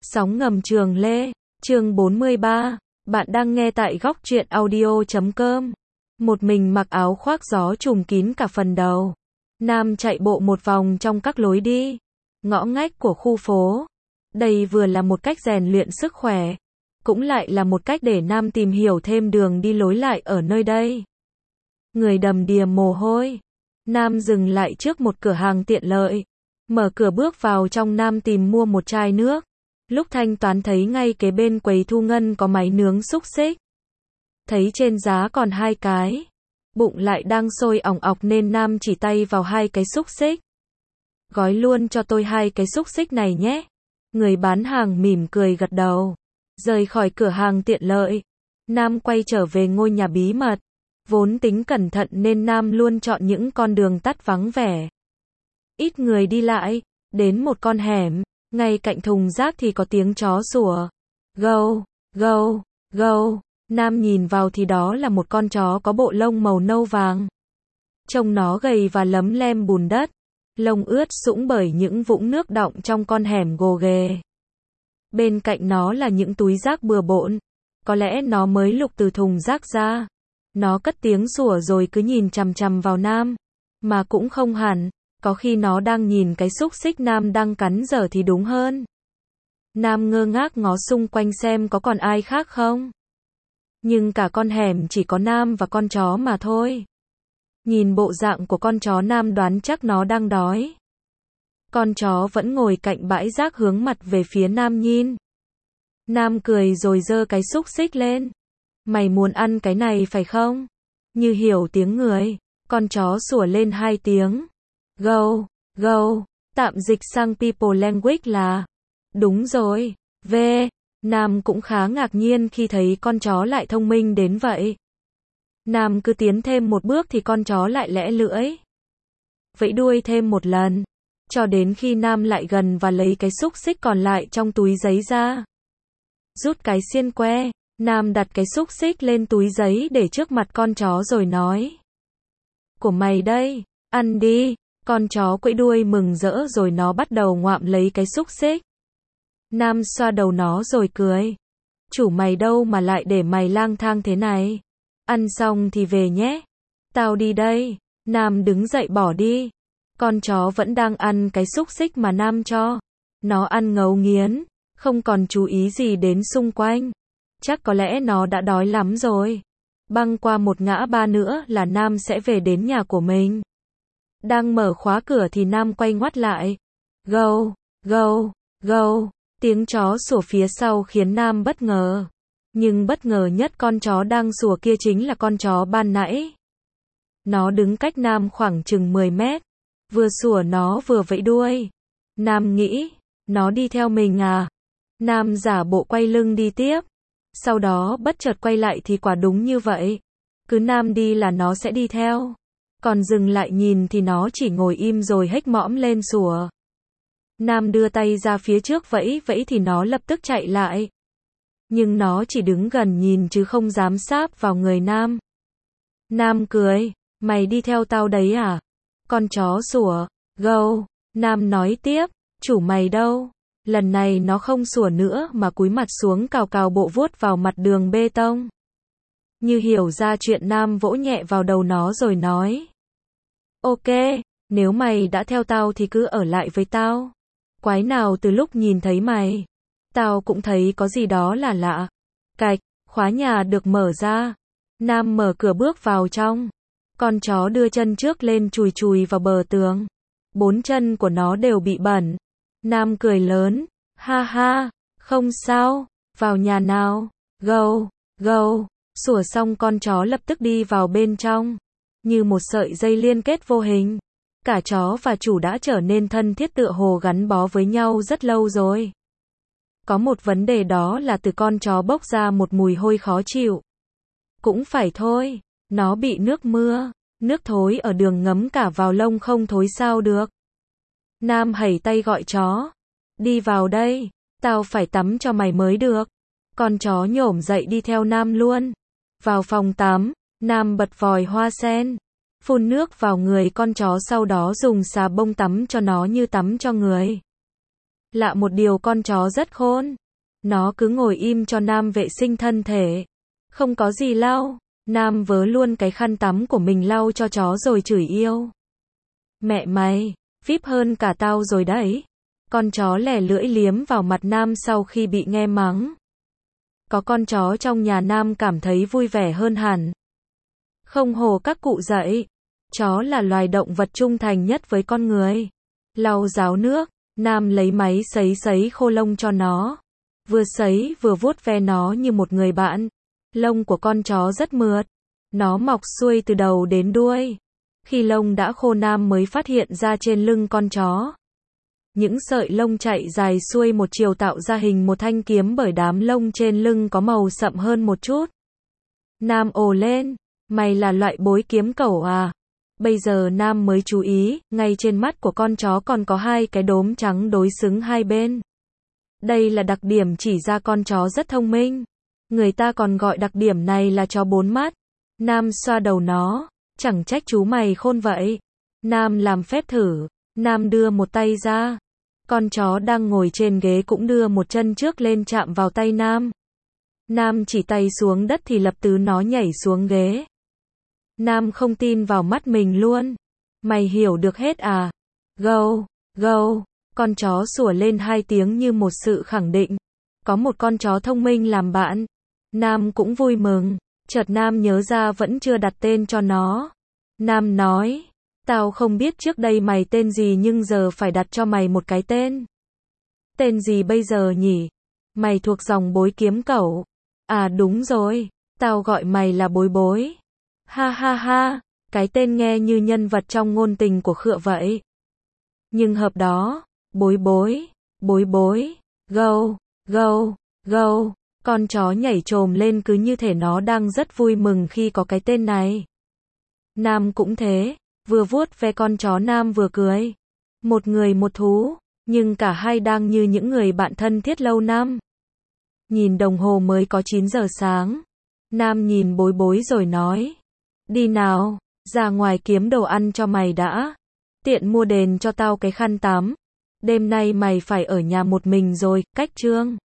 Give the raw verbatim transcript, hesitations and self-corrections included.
Sóng ngầm Trường Lê, chương bốn mươi ba, bạn đang nghe tại góc truyện audio chấm com. Một mình mặc áo khoác gió trùm kín cả phần đầu. Nam chạy bộ một vòng trong các lối đi, ngõ ngách của khu phố. Đây vừa là một cách rèn luyện sức khỏe, cũng lại là một cách để Nam tìm hiểu thêm đường đi lối lại ở nơi đây. Người đầm đìa mồ hôi. Nam dừng lại trước một cửa hàng tiện lợi. Mở cửa bước vào trong, Nam tìm mua một chai nước. Lúc thanh toán thấy ngay kế bên quầy thu ngân có máy nướng xúc xích. Thấy trên giá còn hai cái. Bụng lại đang sôi ỏng ọc nên Nam chỉ tay vào hai cái xúc xích. Gói luôn cho tôi hai cái xúc xích này nhé. Người bán hàng mỉm cười gật đầu. Rời khỏi cửa hàng tiện lợi, Nam quay trở về ngôi nhà bí mật. Vốn tính cẩn thận nên Nam luôn chọn những con đường tắt vắng vẻ, ít người đi lại. Đến một con hẻm, ngay cạnh thùng rác thì có tiếng chó sủa. Gâu, gâu, gâu. Nam nhìn vào thì đó là một con chó có bộ lông màu nâu vàng. Trông nó gầy và lấm lem bùn đất. Lông ướt sũng bởi những vũng nước đọng trong con hẻm gồ ghề. Bên cạnh nó là những túi rác bừa bộn. Có lẽ nó mới lục từ thùng rác ra. Nó cất tiếng sủa rồi cứ nhìn chằm chằm vào Nam. Mà cũng không hẳn, có khi nó đang nhìn cái xúc xích Nam đang cắn dở thì đúng hơn. Nam ngơ ngác ngó xung quanh xem có còn ai khác không. Nhưng cả con hẻm chỉ có Nam và con chó mà thôi. Nhìn bộ dạng của con chó, Nam đoán chắc nó đang đói. Con chó vẫn ngồi cạnh bãi rác hướng mặt về phía Nam nhìn. Nam cười rồi giơ cái xúc xích lên. Mày muốn ăn cái này phải không? Như hiểu tiếng người, con chó sủa lên hai tiếng. Go, go, tạm dịch sang people language là đúng rồi, v. Nam cũng khá ngạc nhiên khi thấy con chó lại thông minh đến vậy. Nam cứ tiến thêm một bước thì con chó lại lẽ lưỡi, vẫy đuôi thêm một lần, cho đến khi Nam lại gần và lấy cái xúc xích còn lại trong túi giấy ra. Rút cái xiên que, Nam đặt cái xúc xích lên túi giấy để trước mặt con chó rồi nói. Của mày đây, ăn đi. Con chó quẫy đuôi mừng rỡ rồi nó bắt đầu ngoạm lấy cái xúc xích. Nam xoa đầu nó rồi cười. Chủ mày đâu mà lại để mày lang thang thế này? Ăn xong thì về nhé. Tao đi đây. Nam đứng dậy bỏ đi. Con chó vẫn đang ăn cái xúc xích mà Nam cho. Nó ăn ngấu nghiến, không còn chú ý gì đến xung quanh. Chắc có lẽ nó đã đói lắm rồi. Băng qua một ngã ba nữa là Nam sẽ về đến nhà của mình. Đang mở khóa cửa thì Nam quay ngoắt lại. Gâu, gâu, gâu. Tiếng chó sủa phía sau khiến Nam bất ngờ. Nhưng bất ngờ nhất, con chó đang sủa kia chính là con chó ban nãy. Nó đứng cách Nam khoảng chừng mười mét. Vừa sủa nó vừa vẫy đuôi. Nam nghĩ, nó đi theo mình à? Nam giả bộ quay lưng đi tiếp. Sau đó bất chợt quay lại thì quả đúng như vậy. Cứ Nam đi là nó sẽ đi theo. Còn dừng lại nhìn thì nó chỉ ngồi im rồi hếch mõm lên sủa. Nam đưa tay ra phía trước vẫy vẫy thì nó lập tức chạy lại. Nhưng nó chỉ đứng gần nhìn chứ không dám sáp vào người Nam. Nam cười, mày đi theo tao đấy à? Con chó sủa, gâu. Nam nói tiếp, chủ mày đâu? Lần này nó không sủa nữa mà cúi mặt xuống cào cào bộ vuốt vào mặt đường bê tông. Như hiểu ra chuyện, Nam vỗ nhẹ vào đầu nó rồi nói. Ok, nếu mày đã theo tao thì cứ ở lại với tao. Quái nào từ lúc nhìn thấy mày, tao cũng thấy có gì đó là lạ. Cạch, khóa nhà được mở ra. Nam mở cửa bước vào trong. Con chó đưa chân trước lên chùi chùi vào bờ tường. Bốn chân của nó đều bị bẩn. Nam cười lớn. Ha ha, không sao, vào nhà nào. Gâu, gâu. Sủa xong con chó lập tức đi vào bên trong. Như một sợi dây liên kết vô hình. Cả chó và chủ đã trở nên thân thiết, tựa hồ gắn bó với nhau rất lâu rồi. Có một vấn đề, đó là từ con chó bốc ra một mùi hôi khó chịu. Cũng phải thôi, nó bị nước mưa, nước thối ở đường ngấm cả vào lông, không thối sao được. Nam hẩy tay gọi chó. Đi vào đây, tao phải tắm cho mày mới được. Con chó nhổm dậy đi theo Nam luôn. Vào phòng tắm, Nam bật vòi hoa sen. Phun nước vào người con chó, sau đó dùng xà bông tắm cho nó như tắm cho người. Lạ một điều con chó rất khôn. Nó cứ ngồi im cho Nam vệ sinh thân thể. Không có gì lau. Nam vớ luôn cái khăn tắm của mình lau cho chó rồi chửi yêu. Mẹ mày, víp hơn cả tao rồi đấy. Con chó lẻ lưỡi liếm vào mặt Nam sau khi bị nghe mắng. Có con chó trong nhà Nam cảm thấy vui vẻ hơn hẳn. Không hổ các cụ dạy. Chó là loài động vật trung thành nhất với con người. Lau ráo nước, Nam lấy máy sấy sấy khô lông cho nó. Vừa sấy vừa vuốt ve nó như một người bạn. Lông của con chó rất mượt. Nó mọc xuôi từ đầu đến đuôi. Khi lông đã khô Nam mới phát hiện ra trên lưng con chó. Những sợi lông chạy dài xuôi một chiều tạo ra hình một thanh kiếm bởi đám lông trên lưng có màu sậm hơn một chút. Nam ồ lên, mày là loại bối kiếm cẩu à? Bây giờ Nam mới chú ý, ngay trên mắt của con chó còn có hai cái đốm trắng đối xứng hai bên. Đây là đặc điểm chỉ ra con chó rất thông minh. Người ta còn gọi đặc điểm này là chó bốn mắt. Nam xoa đầu nó, chẳng trách chú mày khôn vậy. Nam làm phép thử, Nam đưa một tay ra. Con chó đang ngồi trên ghế cũng đưa một chân trước lên chạm vào tay Nam. Nam chỉ tay xuống đất thì lập tức nó nhảy xuống ghế. Nam không tin vào mắt mình luôn. Mày hiểu được hết à? Gâu, gâu, con chó sủa lên hai tiếng như một sự khẳng định. Có một con chó thông minh làm bạn. Nam cũng vui mừng. Chợt Nam nhớ ra vẫn chưa đặt tên cho nó. Nam nói, tao không biết trước đây mày tên gì nhưng giờ phải đặt cho mày một cái tên. Tên gì bây giờ nhỉ? Mày thuộc dòng bối kiếm cẩu. À đúng rồi, tao gọi mày là Bối Bối. Ha ha ha, cái tên nghe như nhân vật trong ngôn tình của Khựa vậy. Nhưng hợp đó, Bối Bối, Bối Bối, gâu, gâu, gâu, con chó nhảy chồm lên cứ như thể nó đang rất vui mừng khi có cái tên này. Nam cũng thế, vừa vuốt ve con chó Nam vừa cười. Một người một thú, nhưng cả hai đang như những người bạn thân thiết lâu năm. Nhìn đồng hồ mới có chín giờ sáng. Nam nhìn Bối Bối rồi nói. Đi nào, ra ngoài kiếm đồ ăn cho mày đã. Tiện mua đền cho tao cái khăn tắm. Đêm nay mày phải ở nhà một mình rồi, cách chương.